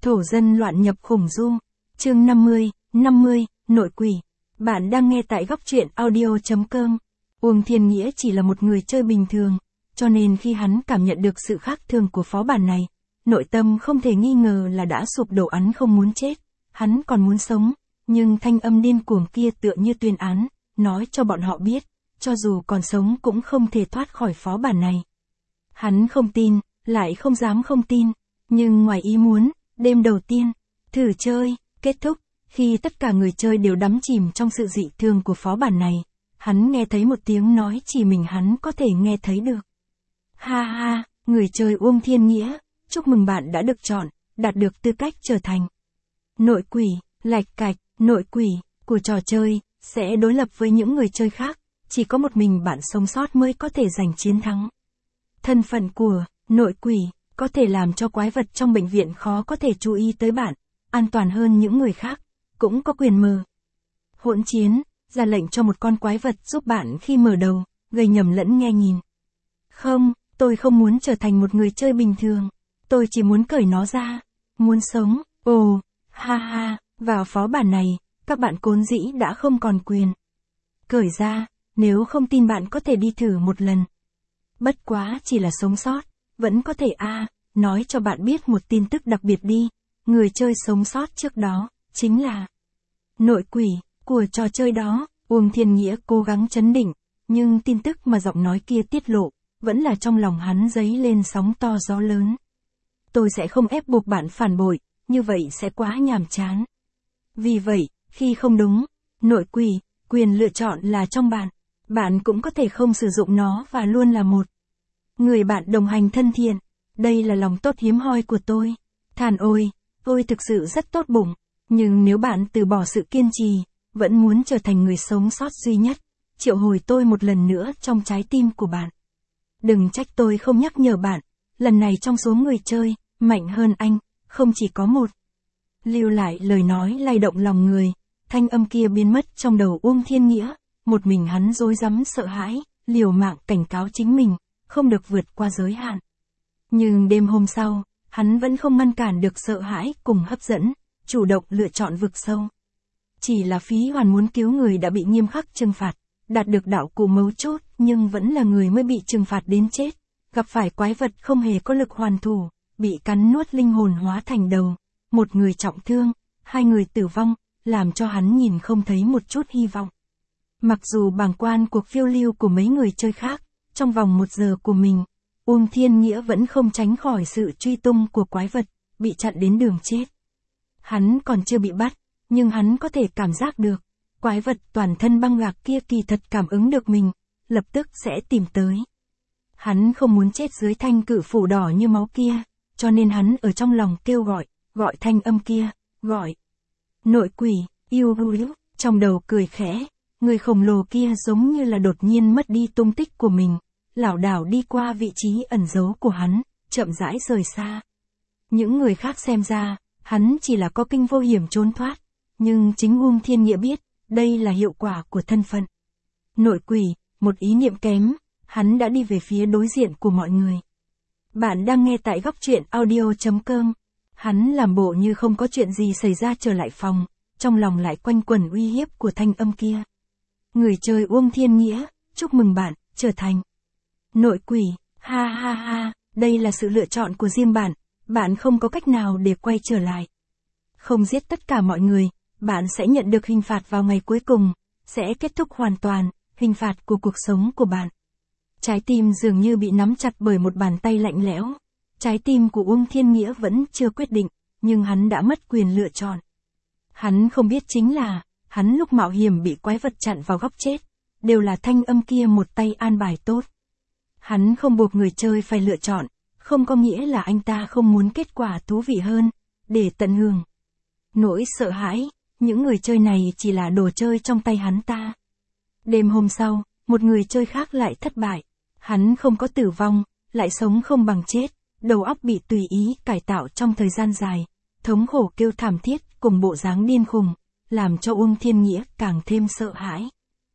Thổ dân loạn nhập khủng du. Chương 50, nội quỷ. Bạn đang nghe tại góc truyện audio.com. Uông Thiên Nghĩa chỉ là một người chơi bình thường, cho nên khi hắn cảm nhận được sự khác thường của phó bản này, nội tâm không thể nghi ngờ là đã sụp đổ. Hắn không muốn chết, hắn còn muốn sống, nhưng thanh âm điên cuồng kia tựa như tuyên án, nói cho bọn họ biết, cho dù còn sống cũng không thể thoát khỏi phó bản này. Hắn không tin, lại không dám không tin, nhưng ngoài ý muốn, đêm đầu tiên, thử chơi, kết thúc, khi tất cả người chơi đều đắm chìm trong sự dị thường của phó bản này, hắn nghe thấy một tiếng nói chỉ mình hắn có thể nghe thấy được. Ha ha, người chơi Uông Thiên Nghĩa, chúc mừng bạn đã được chọn, đạt được tư cách trở thành nội quỷ. Lạch cạch, nội quỷ của trò chơi sẽ đối lập với những người chơi khác, chỉ có một mình bạn sống sót mới có thể giành chiến thắng. Thân phận của nội quỷ có thể làm cho quái vật trong bệnh viện khó có thể chú ý tới bạn, an toàn hơn những người khác, cũng có quyền mờ hỗn chiến, ra lệnh cho một con quái vật giúp bạn khi mở đầu, gây nhầm lẫn nghe nhìn. Không, tôi không muốn trở thành một người chơi bình thường, tôi chỉ muốn cởi nó ra, muốn sống. Ồ, ha ha, vào phó bản này, các bạn vốn dĩ đã không còn quyền cởi ra, nếu không tin bạn có thể đi thử một lần. Bất quá chỉ là sống sót, vẫn có thể nói cho bạn biết một tin tức đặc biệt đi, người chơi sống sót trước đó, chính là nội quỷ của trò chơi đó. Uông Thiên Nghĩa cố gắng trấn định, nhưng tin tức mà giọng nói kia tiết lộ, vẫn là trong lòng hắn dấy lên sóng to gió lớn. Tôi sẽ không ép buộc bạn phản bội, như vậy sẽ quá nhàm chán. Vì vậy, khi không đúng, nội quỷ, quyền lựa chọn là trong bạn. Bạn cũng có thể không sử dụng nó và luôn là một người bạn đồng hành thân thiện. Đây là lòng tốt hiếm hoi của tôi. Thàn ôi, tôi thực sự rất tốt bụng. Nhưng nếu bạn từ bỏ sự kiên trì, vẫn muốn trở thành người sống sót duy nhất, triệu hồi tôi một lần nữa trong trái tim của bạn. Đừng trách tôi không nhắc nhở bạn, lần này trong số người chơi, mạnh hơn anh, không chỉ có một. Lưu lại lời nói lay động lòng người, thanh âm kia biến mất trong đầu Uông Thiên Nghĩa, một mình hắn rối rắm sợ hãi, liều mạng cảnh cáo chính mình, không được vượt qua giới hạn. Nhưng đêm hôm sau, hắn vẫn không ngăn cản được sợ hãi cùng hấp dẫn, chủ động lựa chọn vực sâu. Chỉ là Phí Hoàn muốn cứu người đã bị nghiêm khắc trừng phạt, đạt được đạo cụ mấu chốt nhưng vẫn là người mới bị trừng phạt đến chết, gặp phải quái vật không hề có lực hoàn thủ, bị cắn nuốt linh hồn hóa thành đầu, một người trọng thương, hai người tử vong, làm cho hắn nhìn không thấy một chút hy vọng. Mặc dù bàng quan cuộc phiêu lưu của mấy người chơi khác, trong vòng 1 giờ của mình, Uông Thiên Nghĩa vẫn không tránh khỏi sự truy tung của quái vật, bị chặn đến đường chết. Hắn còn chưa bị bắt, nhưng hắn có thể cảm giác được, quái vật toàn thân băng gạc kia kỳ thật cảm ứng được mình, lập tức sẽ tìm tới. Hắn không muốn chết dưới thanh cự phủ đỏ như máu kia, cho nên hắn ở trong lòng kêu gọi thanh âm kia, gọi. Nội quỷ, yêu hữu, trong đầu cười khẽ, người khổng lồ kia giống như là đột nhiên mất đi tung tích của mình, lảo đảo đi qua vị trí ẩn giấu của hắn, chậm rãi rời xa. Những người khác xem ra, hắn chỉ là có kinh vô hiểm trốn thoát, nhưng chính Uông Thiên Nghĩa biết, đây là hiệu quả của thân phận nội quỷ. Một ý niệm kém, hắn đã đi về phía đối diện của mọi người. Bạn đang nghe tại góc truyện audio.com. Hắn làm bộ như không có chuyện gì xảy ra trở lại phòng, trong lòng lại quanh quẩn uy hiếp của thanh âm kia. Người chơi Uông Thiên Nghĩa, chúc mừng bạn, trở thành nội quỷ. Ha ha ha, đây là sự lựa chọn của riêng bạn, bạn không có cách nào để quay trở lại. Không giết tất cả mọi người, bạn sẽ nhận được hình phạt vào ngày cuối cùng, sẽ kết thúc hoàn toàn hình phạt của cuộc sống của bạn. Trái tim dường như bị nắm chặt bởi một bàn tay lạnh lẽo. Trái tim của Uông Thiên Nghĩa vẫn chưa quyết định, nhưng hắn đã mất quyền lựa chọn. Hắn không biết chính là, hắn lúc mạo hiểm bị quái vật chặn vào góc chết, đều là thanh âm kia một tay an bài tốt. Hắn không buộc người chơi phải lựa chọn, không có nghĩa là anh ta không muốn kết quả thú vị hơn, để tận hưởng nỗi sợ hãi, những người chơi này chỉ là đồ chơi trong tay hắn ta. Đêm hôm sau, một người chơi khác lại thất bại, hắn không có tử vong, lại sống không bằng chết, đầu óc bị tùy ý cải tạo trong thời gian dài, thống khổ kêu thảm thiết cùng bộ dáng điên khùng, làm cho Uông Thiên Nghĩa càng thêm sợ hãi.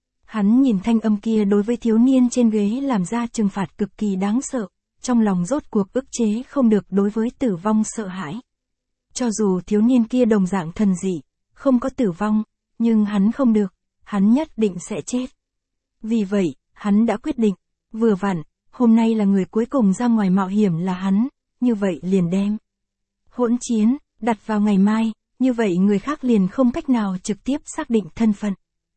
Hắn nhìn thanh âm kia đối với thiếu niên trên ghế làm ra trừng phạt cực kỳ đáng sợ, trong lòng rốt cuộc ức chế không được đối với tử vong sợ hãi. Cho dù thiếu niên kia đồng dạng thần dị, không có tử vong, nhưng hắn không được, hắn nhất định sẽ chết. Vì vậy, hắn đã quyết định, vừa vặn, hôm nay là người cuối cùng ra ngoài mạo hiểm là hắn, như vậy liền đem hỗn chiến, đặt vào ngày mai, như vậy người khác liền không cách nào trực tiếp xác định thân phận.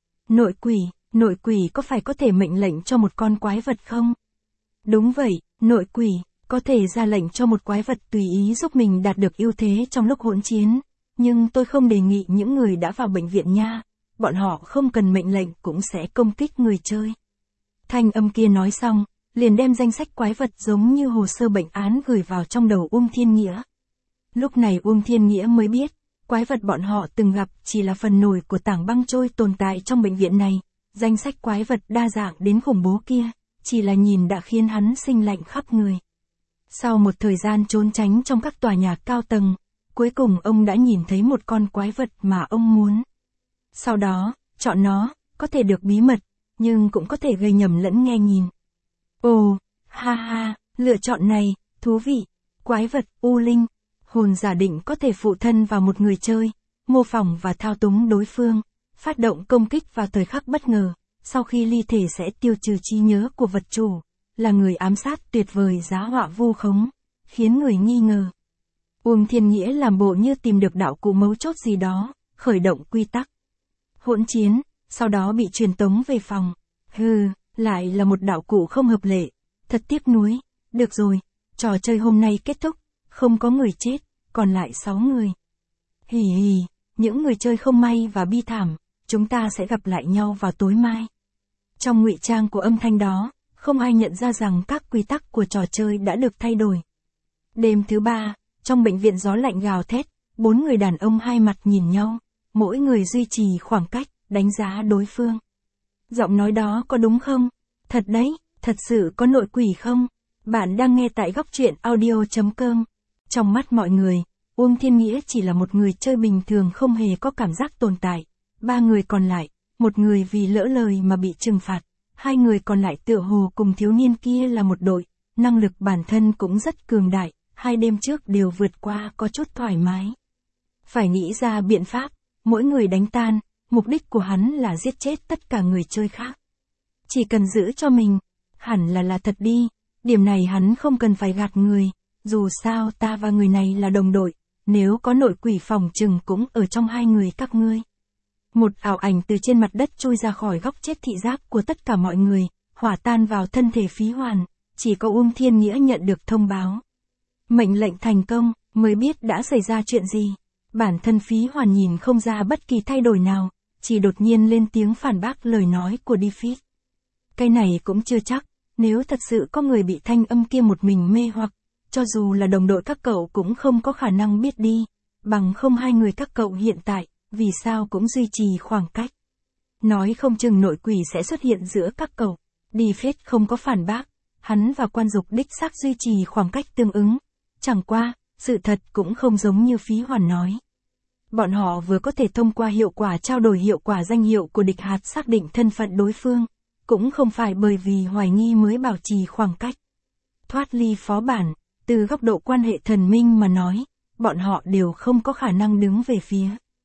Nội quỷ có phải có thể mệnh lệnh cho một con quái vật không? Đúng vậy, nội quỷ, có thể ra lệnh cho một quái vật tùy ý giúp mình đạt được ưu thế trong lúc hỗn chiến, nhưng tôi không đề nghị những người đã vào bệnh viện nha, bọn họ không cần mệnh lệnh cũng sẽ công kích người chơi. Thanh âm kia nói xong, liền đem danh sách quái vật giống như hồ sơ bệnh án gửi vào trong đầu Uông Thiên Nghĩa. Lúc này Uông Thiên Nghĩa mới biết, quái vật bọn họ từng gặp chỉ là phần nổi của tảng băng trôi tồn tại trong bệnh viện này, danh sách quái vật đa dạng đến khủng bố kia, chỉ là nhìn đã khiến hắn sinh lạnh khắp người. Sau một thời gian trốn tránh trong các tòa nhà cao tầng, cuối cùng ông đã nhìn thấy một con quái vật mà ông muốn. Sau đó, chọn nó, có thể được bí mật, nhưng cũng có thể gây nhầm lẫn nghe nhìn. Ồ, ha ha, lựa chọn này, thú vị, quái vật, U Linh, hồn giả định có thể phụ thân vào một người chơi, mô phỏng và thao túng đối phương, phát động công kích vào thời khắc bất ngờ, sau khi ly thể sẽ tiêu trừ trí nhớ của vật chủ, là người ám sát tuyệt vời giá họa vu khống, khiến người nghi ngờ. Uông Thiên Nghĩa làm bộ như tìm được đạo cụ mấu chốt gì đó, khởi động quy tắc hỗn chiến, sau đó bị truyền tống về phòng. Lại là một đạo cụ không hợp lệ, thật tiếc nuối. Được rồi, trò chơi hôm nay kết thúc, không có người chết, còn lại 6 người. Hì hì, những người chơi không may và bi thảm, chúng ta sẽ gặp lại nhau vào tối mai. Trong ngụy trang của âm thanh đó, không ai nhận ra rằng các quy tắc của trò chơi đã được thay đổi. Đêm thứ 3, trong bệnh viện gió lạnh gào thét, 4 người đàn ông hai mặt nhìn nhau, mỗi người duy trì khoảng cách, đánh giá đối phương. Giọng nói đó có đúng không? Thật đấy, thật sự có nội quỷ không? Bạn đang nghe tại góc truyện audio.com. Trong mắt mọi người, Uông Thiên Nghĩa chỉ là một người chơi bình thường không hề có cảm giác tồn tại. 3 người còn lại, một người vì lỡ lời mà bị trừng phạt, 2 người còn lại tựa hồ cùng thiếu niên kia là một đội, năng lực bản thân cũng rất cường đại, 2 đêm trước đều vượt qua có chút thoải mái. Phải nghĩ ra biện pháp, mỗi người đánh tan, mục đích của hắn là giết chết tất cả người chơi khác. Chỉ cần giữ cho mình, hẳn là thật đi, điểm này hắn không cần phải gạt người, dù sao ta và người này là đồng đội, nếu có nội quỷ phòng chừng cũng ở trong 2 người các ngươi. Một ảo ảnh từ trên mặt đất chui ra khỏi góc chết thị giác của tất cả mọi người, hỏa tan vào thân thể Phí Hoàn, chỉ có Uông Thiên Nghĩa nhận được thông báo. Mệnh lệnh thành công, mới biết đã xảy ra chuyện gì. Bản thân Phí Hoàn nhìn không ra bất kỳ thay đổi nào, chỉ đột nhiên lên tiếng phản bác lời nói của Defeat. Cái này cũng chưa chắc, nếu thật sự có người bị thanh âm kia một mình mê hoặc, cho dù là đồng đội các cậu cũng không có khả năng biết đi, bằng không 2 người các cậu hiện tại, vì sao cũng duy trì khoảng cách. Nói không chừng nội quỷ sẽ xuất hiện giữa các cậu. Defeat không có phản bác, hắn và quan dục đích xác duy trì khoảng cách tương ứng. Chẳng qua, sự thật cũng không giống như Phí Hoàn nói. Bọn họ vừa có thể thông qua hiệu quả trao đổi hiệu quả danh hiệu của địch hạt xác định thân phận đối phương, cũng không phải bởi vì hoài nghi mới bảo trì khoảng cách. Thoát ly phó bản, từ góc độ quan hệ thần minh mà nói, bọn họ đều không có khả năng đứng về phía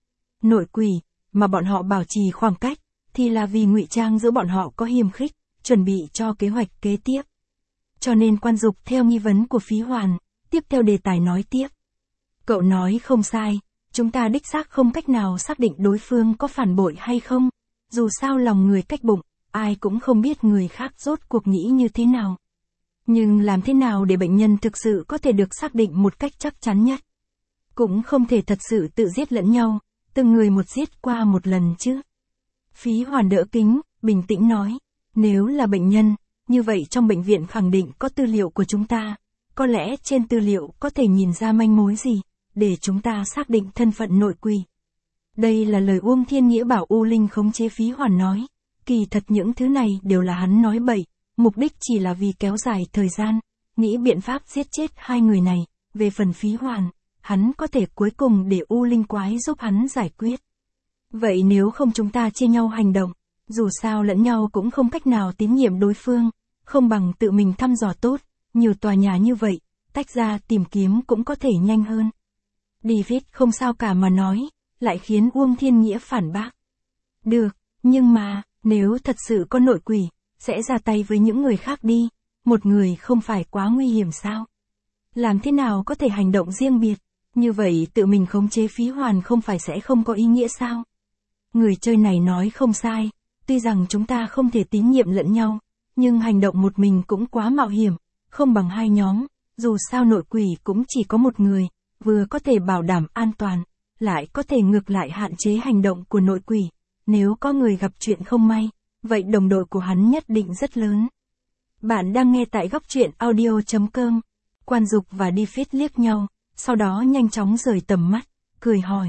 nội quỷ, mà bọn họ bảo trì khoảng cách, thì là vì ngụy trang giữa bọn họ có hiềm khích, chuẩn bị cho kế hoạch kế tiếp. Cho nên quan dục theo nghi vấn của Phí Hoàn, tiếp theo đề tài nói tiếp. Cậu nói không sai, chúng ta đích xác không cách nào xác định đối phương có phản bội hay không, dù sao lòng người cách bụng, ai cũng không biết người khác rốt cuộc nghĩ như thế nào. Nhưng làm thế nào để bệnh nhân thực sự có thể được xác định một cách chắc chắn nhất? Cũng không thể thật sự tự giết lẫn nhau, từng người một giết qua một lần chứ. Phí Hoàn đỡ kính, bình tĩnh nói, nếu là bệnh nhân, như vậy trong bệnh viện khẳng định có tư liệu của chúng ta, có lẽ trên tư liệu có thể nhìn ra manh mối gì, để chúng ta xác định thân phận nội quỷ. Đây là lời Uông Thiên Nghĩa bảo U Linh khống chế Phí Hoàn nói, kỳ thật những thứ này đều là hắn nói bậy, mục đích chỉ là vì kéo dài thời gian, nghĩ biện pháp giết chết 2 người này, về phần Phí Hoàn, hắn có thể cuối cùng để U Linh quái giúp hắn giải quyết. Vậy nếu không chúng ta chia nhau hành động, dù sao lẫn nhau cũng không cách nào tín nhiệm đối phương, không bằng tự mình thăm dò tốt, nhiều tòa nhà như vậy, tách ra tìm kiếm cũng có thể nhanh hơn. David không sao cả mà nói, lại khiến Uông Thiên Nghĩa phản bác. Được, nhưng mà, nếu thật sự có nội quỷ, sẽ ra tay với những người khác đi, một người không phải quá nguy hiểm sao? Làm thế nào có thể hành động riêng biệt, như vậy tự mình khống chế Phí Hoàn không phải sẽ không có ý nghĩa sao? Người chơi này nói không sai, tuy rằng chúng ta không thể tín nhiệm lẫn nhau, nhưng hành động một mình cũng quá mạo hiểm, không bằng hai nhóm, dù sao nội quỷ cũng chỉ có một người, vừa có thể bảo đảm an toàn, lại có thể ngược lại hạn chế hành động của nội quỷ. Nếu có người gặp chuyện không may, vậy đồng đội của hắn nhất định rất lớn. Bạn đang nghe tại góc truyện audio.com. Quan Dục và David liếc nhau, sau đó nhanh chóng rời tầm mắt, cười hỏi.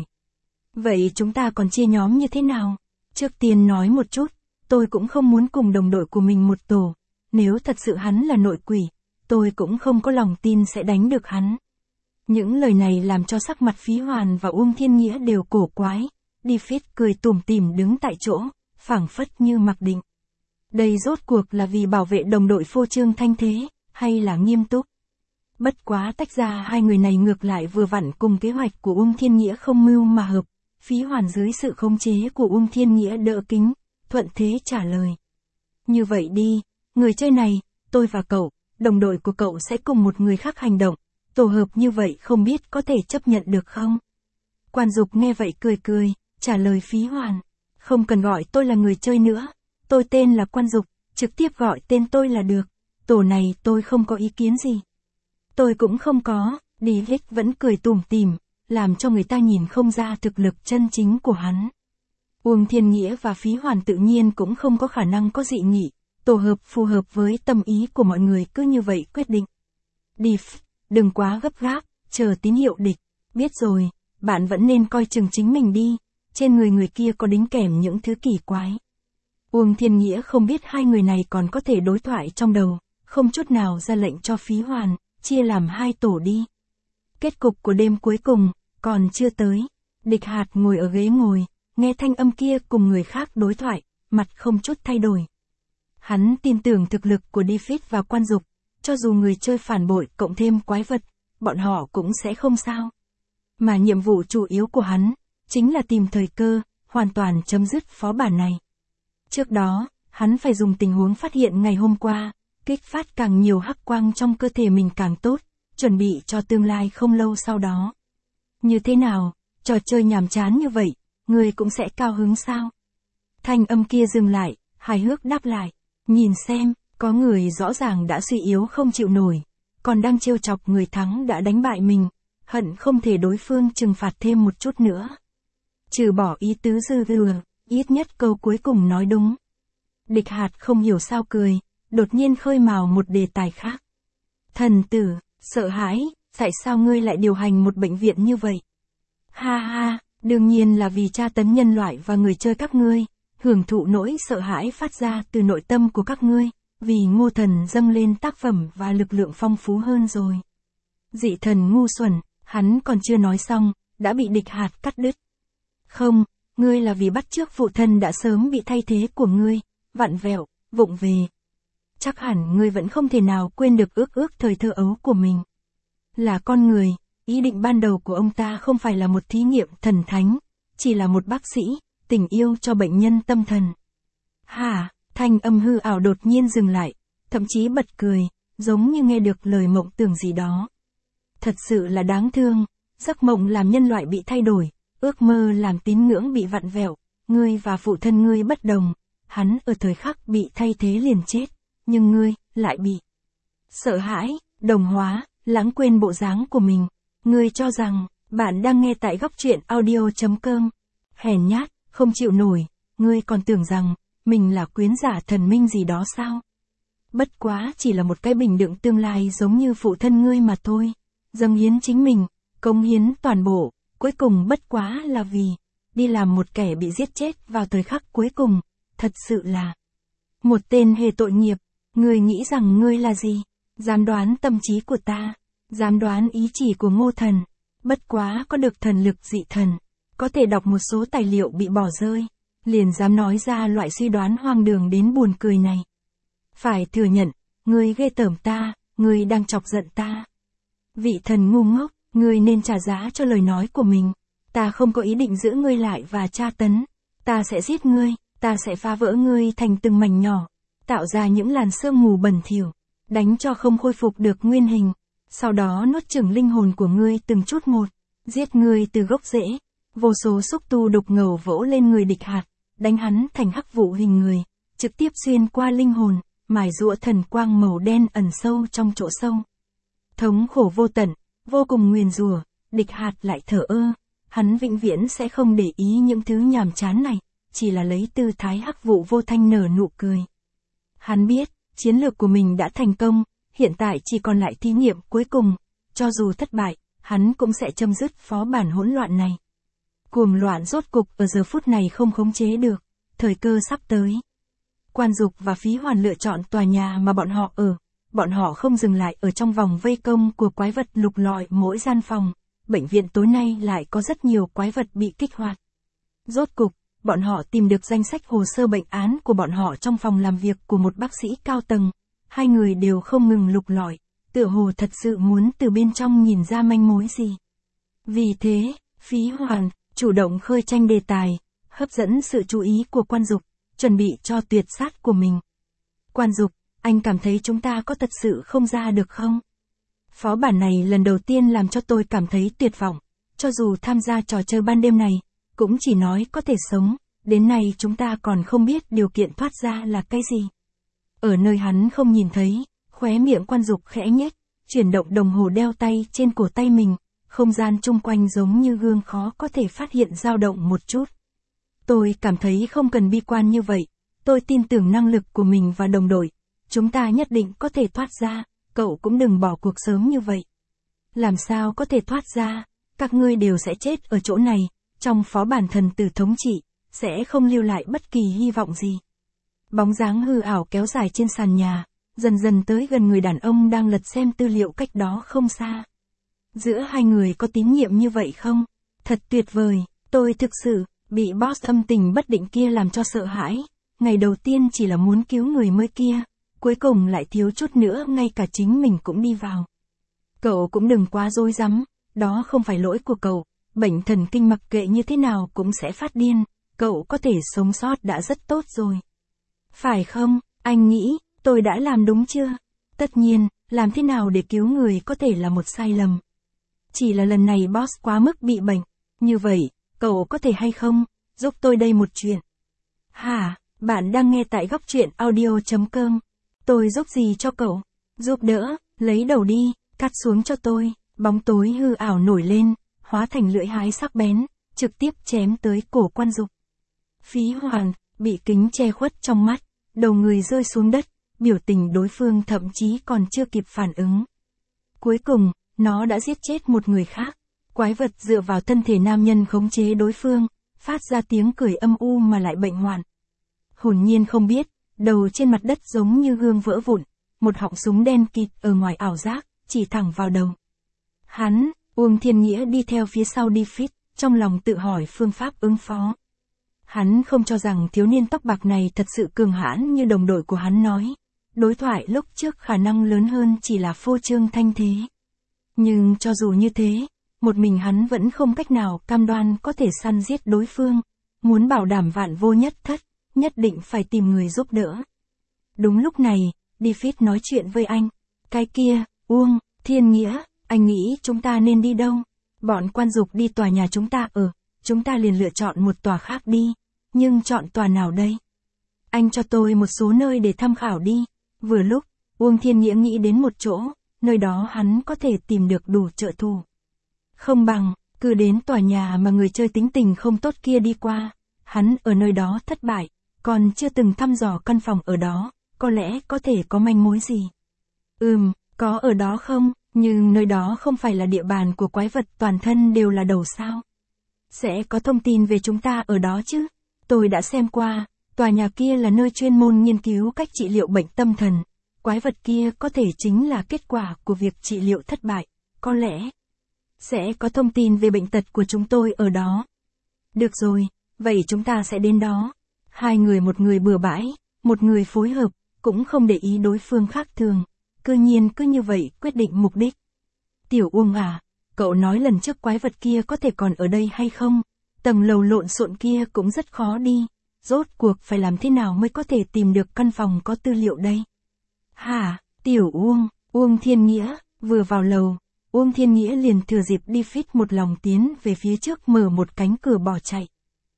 Vậy chúng ta còn chia nhóm như thế nào? Trước tiên nói một chút, tôi cũng không muốn cùng đồng đội của mình một tổ. Nếu thật sự hắn là nội quỷ, tôi cũng không có lòng tin sẽ đánh được hắn. Những lời này làm cho sắc mặt Phí Hoàn và Uông Thiên Nghĩa đều cổ quái. David cười tủm tỉm đứng tại chỗ, phảng phất như mặc định. Đây rốt cuộc là vì bảo vệ đồng đội phô trương thanh thế, hay là nghiêm túc? Bất quá tách ra hai người này ngược lại vừa vặn cùng kế hoạch của Uông Thiên Nghĩa không mưu mà hợp. Phí Hoàn dưới sự khống chế của Uông Thiên Nghĩa đỡ kính, thuận thế trả lời. Như vậy đi, người chơi này, tôi và cậu, đồng đội của cậu sẽ cùng một người khác hành động, tổ hợp như vậy không biết có thể chấp nhận được không? Quan Dục nghe vậy cười cười, trả lời Phí Hoàn. Không cần gọi tôi là người chơi nữa, tôi tên là Quan Dục, trực tiếp gọi tên tôi là được, tổ này tôi không có ý kiến gì. Tôi cũng không có, David vẫn cười tủm tỉm, làm cho người ta nhìn không ra thực lực chân chính của hắn. Uông Thiên Nghĩa và Phí Hoàn tự nhiên cũng không có khả năng có dị nghị, tổ hợp phù hợp với tâm ý của mọi người cứ như vậy quyết định. David, đừng quá gấp gáp, chờ tín hiệu địch, biết rồi, bạn vẫn nên coi chừng chính mình đi, trên người kia có đính kèm những thứ kỳ quái. Uông Thiên Nghĩa không biết hai người này còn có thể đối thoại trong đầu, không chút nào ra lệnh cho Phí Hoàn, chia làm hai tổ đi. Kết cục của đêm cuối cùng, còn chưa tới. Địch Hạt ngồi ở ghế ngồi, nghe thanh âm kia cùng người khác đối thoại, mặt không chút thay đổi. Hắn tin tưởng thực lực của David và Quan Dục, cho dù người chơi phản bội cộng thêm quái vật, bọn họ cũng sẽ không sao. Mà nhiệm vụ chủ yếu của hắn, chính là tìm thời cơ, hoàn toàn chấm dứt phó bản này. Trước đó, hắn phải dùng tình huống phát hiện ngày hôm qua, kích phát càng nhiều hắc quang trong cơ thể mình càng tốt, chuẩn bị cho tương lai không lâu sau đó. Như thế nào, trò chơi nhàm chán như vậy, người cũng sẽ cao hứng sao? Thanh âm kia dừng lại, hài hước đáp lại, nhìn xem, có người rõ ràng đã suy yếu không chịu nổi, còn đang trêu chọc người thắng đã đánh bại mình, hận không thể đối phương trừng phạt thêm một chút nữa. Trừ bỏ ý tứ dư thừa, ít nhất câu cuối cùng nói đúng. Địch Hạt không hiểu sao cười, đột nhiên khơi mào một đề tài khác. Thần tử, sợ hãi, tại sao ngươi lại điều hành một bệnh viện như vậy? Ha ha, đương nhiên là vì tra tấn nhân loại và người chơi các ngươi, hưởng thụ nỗi sợ hãi phát ra từ nội tâm của các ngươi, vì Ngô Thần dâng lên tác phẩm và lực lượng phong phú hơn rồi. Dị thần ngu xuẩn, hắn còn chưa nói xong, đã bị Địch Hạt cắt đứt. Không, ngươi là vì bắt chước phụ thân đã sớm bị thay thế của ngươi, vặn vẹo, vụng về. Chắc hẳn ngươi vẫn không thể nào quên được ước thời thơ ấu của mình. Là con người, ý định ban đầu của ông ta không phải là một thí nghiệm thần thánh, chỉ là một bác sĩ, tình yêu cho bệnh nhân tâm thần. Hả, thanh âm hư ảo đột nhiên dừng lại, thậm chí bật cười, giống như nghe được lời mộng tưởng gì đó. Thật sự là đáng thương, giấc mộng làm nhân loại bị thay đổi, ước mơ làm tín ngưỡng bị vặn vẹo, ngươi và phụ thân ngươi bất đồng, hắn ở thời khắc bị thay thế liền chết, nhưng ngươi lại bị sợ hãi, đồng hóa, lãng quên bộ dáng của mình. Ngươi cho rằng, bạn đang nghe tại góc truyện audio.com. Hèn nhát, không chịu nổi, ngươi còn tưởng rằng, mình là quyến giả thần minh gì đó sao? Bất quá chỉ là một cái bình đựng tương lai giống như phụ thân ngươi mà thôi. Dâng hiến chính mình, cống hiến toàn bộ, cuối cùng bất quá là vì, đi làm một kẻ bị giết chết vào thời khắc cuối cùng, thật sự là một tên hề tội nghiệp. Ngươi nghĩ rằng ngươi là gì? Dám đoán tâm trí của ta, dám đoán ý chỉ của Ngô Thần, bất quá có được thần lực dị thần, có thể đọc một số tài liệu bị bỏ rơi, liền dám nói ra loại suy đoán hoang đường đến buồn cười này. Phải thừa nhận, ngươi ghê tởm ta, ngươi đang chọc giận ta. Vị thần ngu ngốc, Ngươi nên trả giá cho lời nói của mình. Ta không có ý định giữ ngươi lại và tra tấn. Ta sẽ giết ngươi, ta sẽ phá vỡ ngươi thành từng mảnh nhỏ, tạo ra những làn sương mù bẩn thỉu, đánh cho không khôi phục được nguyên hình. Sau đó nuốt chửng linh hồn của ngươi từng chút một, giết ngươi từ gốc rễ. Vô số xúc tu đục ngầu vỗ lên người địch hạt, đánh hắn thành hắc vụ hình người, trực tiếp xuyên qua linh hồn, mài giũa thần quang màu đen ẩn sâu trong chỗ sâu. Thống khổ vô tận, vô cùng nguyền rủa, địch hạt lại thở ơ, hắn vĩnh viễn sẽ không để ý những thứ nhàm chán này, chỉ là lấy tư thái hắc vụ vô thanh nở nụ cười. Hắn biết, chiến lược của mình đã thành công, hiện tại chỉ còn lại thí nghiệm cuối cùng, cho dù thất bại, hắn cũng sẽ chấm dứt phó bản hỗn loạn này. Cuồng loạn rốt cục ở giờ phút này không khống chế được, thời cơ sắp tới. Quan Dục và Phí Hoàn lựa chọn tòa nhà mà bọn họ ở, bọn họ không dừng lại ở trong vòng vây công của quái vật lục lọi mỗi gian phòng, bệnh viện tối nay lại có rất nhiều quái vật bị kích hoạt. Rốt cục, bọn họ tìm được danh sách hồ sơ bệnh án của bọn họ trong phòng làm việc của một bác sĩ cao tầng, hai người đều không ngừng lục lọi, tựa hồ thật sự muốn từ bên trong nhìn ra manh mối gì. Vì thế, Phí Hoàn chủ động khơi tranh đề tài, hấp dẫn sự chú ý của Quan Dục, chuẩn bị cho tuyệt sát của mình. Quan Dục, anh cảm thấy chúng ta có thật sự không ra được không? Phó bản này lần đầu tiên làm cho tôi cảm thấy tuyệt vọng, cho dù tham gia trò chơi ban đêm này, cũng chỉ nói có thể sống, đến nay chúng ta còn không biết điều kiện thoát ra là cái gì. Ở nơi hắn không nhìn thấy, khóe miệng Quan Dục khẽ nhếch, chuyển động đồng hồ đeo tay trên cổ tay mình, không gian chung quanh giống như gương khó có thể phát hiện dao động một chút. Tôi cảm thấy không cần bi quan như vậy, tôi tin tưởng năng lực của mình và đồng đội, chúng ta nhất định có thể thoát ra, cậu cũng đừng bỏ cuộc sớm như vậy. Làm sao có thể thoát ra, các ngươi đều sẽ chết ở chỗ này, trong phó bản thần tử thống trị, sẽ không lưu lại bất kỳ hy vọng gì. Bóng dáng hư ảo kéo dài trên sàn nhà, dần dần tới gần người đàn ông đang lật xem tư liệu cách đó không xa. Giữa hai người có tín nhiệm như vậy không? Thật tuyệt vời, tôi thực sự bị boss âm tình bất định kia làm cho sợ hãi. Ngày đầu tiên chỉ là muốn cứu người mới kia, cuối cùng lại thiếu chút nữa ngay cả chính mình cũng đi vào. Cậu cũng đừng quá rối rắm, đó không phải lỗi của cậu, bệnh thần kinh mặc kệ như thế nào cũng sẽ phát điên, cậu có thể sống sót đã rất tốt rồi. Phải không, anh nghĩ, tôi đã làm đúng chưa? Tất nhiên, làm thế nào để cứu người có thể là một sai lầm. Chỉ là lần này boss quá mức bị bệnh, như vậy, cậu có thể hay không, giúp tôi đây một chuyện. Hả, bạn đang nghe tại góc truyện audio.com. Tôi giúp gì cho cậu? Giúp đỡ, lấy đầu đi, cắt xuống cho tôi. Bóng tối hư ảo nổi lên, hóa thành lưỡi hái sắc bén, trực tiếp chém tới cổ Quan Dục. Phí Hoàn bị kính che khuất trong mắt, đầu người rơi xuống đất, biểu tình đối phương thậm chí còn chưa kịp phản ứng. Cuối cùng, nó đã giết chết một người khác. Quái vật dựa vào thân thể nam nhân khống chế đối phương, phát ra tiếng cười âm u mà lại bệnh hoạn. Hồn nhiên không biết, đầu trên mặt đất giống như gương vỡ vụn, một họng súng đen kịt ở ngoài ảo giác, chỉ thẳng vào đầu. Hắn, Uông Thiên Nghĩa đi theo phía sau Defeat, trong lòng tự hỏi phương pháp ứng phó. Hắn không cho rằng thiếu niên tóc bạc này thật sự cường hãn như đồng đội của hắn nói. Đối thoại lúc trước khả năng lớn hơn chỉ là phô trương thanh thế. Nhưng cho dù như thế, một mình hắn vẫn không cách nào cam đoan có thể săn giết đối phương. Muốn bảo đảm vạn vô nhất thất, nhất định phải tìm người giúp đỡ. Đúng lúc này, Defeat nói chuyện với anh. Cái kia, Uông, Thiên Nghĩa, anh nghĩ chúng ta nên đi đâu? Bọn Quan Dục đi tòa nhà chúng ta ở, chúng ta liền lựa chọn một tòa khác đi. Nhưng chọn tòa nào đây? Anh cho tôi một số nơi để tham khảo đi. Vừa lúc, Uông Thiên Nghĩa nghĩ đến một chỗ, nơi đó hắn có thể tìm được đủ trợ thủ. Không bằng, cứ đến tòa nhà mà người chơi tính tình không tốt kia đi qua. Hắn ở nơi đó thất bại, còn chưa từng thăm dò căn phòng ở đó, có lẽ có thể có manh mối gì. Có ở đó không, nhưng nơi đó không phải là địa bàn của quái vật toàn thân đều là đầu sao. Sẽ có thông tin về chúng ta ở đó chứ. Tôi đã xem qua, tòa nhà kia là nơi chuyên môn nghiên cứu cách trị liệu bệnh tâm thần. Quái vật kia có thể chính là kết quả của việc trị liệu thất bại, có lẽ sẽ có thông tin về bệnh tật của chúng tôi ở đó. Được rồi, vậy chúng ta sẽ đến đó. Hai người, một người bừa bãi, một người phối hợp, cũng không để ý đối phương khác thường. Cứ nhiên cứ như vậy quyết định mục đích. Tiểu Uông à, cậu nói lần trước quái vật kia có thể còn ở đây hay không? Tầng lầu lộn xộn kia cũng rất khó đi. Rốt cuộc phải làm thế nào mới có thể tìm được căn phòng có tư liệu đây? Hả, Tiểu Uông, Uông Thiên Nghĩa, vừa vào lầu, Uông Thiên Nghĩa liền thừa dịp David một lòng tiến về phía trước mở một cánh cửa bỏ chạy.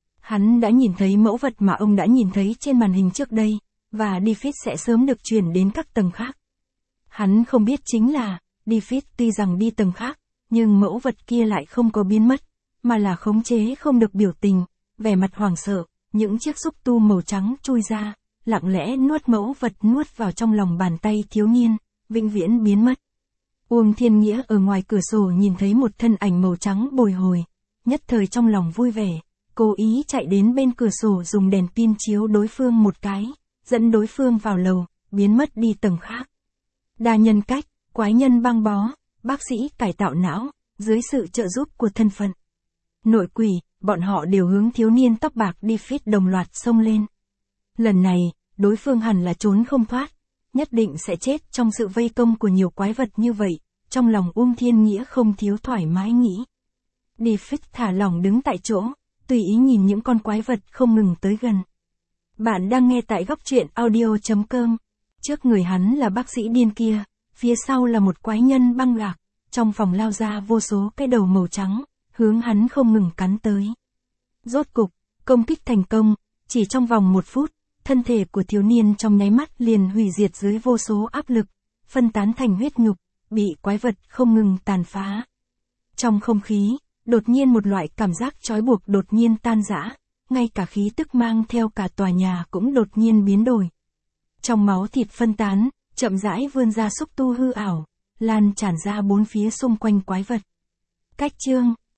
Hắn đã nhìn thấy mẫu vật mà ông đã nhìn thấy trên màn hình trước đây, và David sẽ sớm được chuyển đến các tầng khác. Hắn không biết chính là, David tuy rằng đi tầng khác, nhưng mẫu vật kia lại không có biến mất, mà là khống chế không được biểu tình, vẻ mặt hoảng sợ, những chiếc xúc tu màu trắng chui ra, lặng lẽ nuốt mẫu vật nuốt vào trong lòng bàn tay thiếu niên, vĩnh viễn biến mất. Uông Thiên Nghĩa ở ngoài cửa sổ nhìn thấy một thân ảnh màu trắng bồi hồi, nhất thời trong lòng vui vẻ, cố ý chạy đến bên cửa sổ dùng đèn pin chiếu đối phương một cái, dẫn đối phương vào lầu, biến mất đi tầng khác. Đa nhân cách, quái nhân băng bó, bác sĩ cải tạo não, dưới sự trợ giúp của thân phận nội quỷ, bọn họ đều hướng thiếu niên tóc bạc David đồng loạt xông lên. Lần này, đối phương hẳn là trốn không thoát, nhất định sẽ chết trong sự vây công của nhiều quái vật như vậy, trong lòng Uông Thiên Nghĩa không thiếu thoải mái nghĩ. David thả lỏng đứng tại chỗ, tùy ý nhìn những con quái vật không ngừng tới gần. Bạn đang nghe tại góc truyện audio.com. Trước người hắn là bác sĩ điên kia, phía sau là một quái nhân băng gạc, trong phòng lao ra vô số cái đầu màu trắng, hướng hắn không ngừng cắn tới. Rốt cục, công kích thành công, chỉ trong vòng 1 phút, thân thể của thiếu niên trong nháy mắt liền hủy diệt dưới vô số áp lực, phân tán thành huyết nhục, bị quái vật không ngừng tàn phá. Trong không khí, đột nhiên một loại cảm giác trói buộc đột nhiên tan rã, ngay cả khí tức mang theo cả tòa nhà cũng đột nhiên biến đổi. Trong máu thịt phân tán, chậm rãi vươn ra xúc tu hư ảo, lan tràn ra bốn phía xung quanh quái vật. Cách chương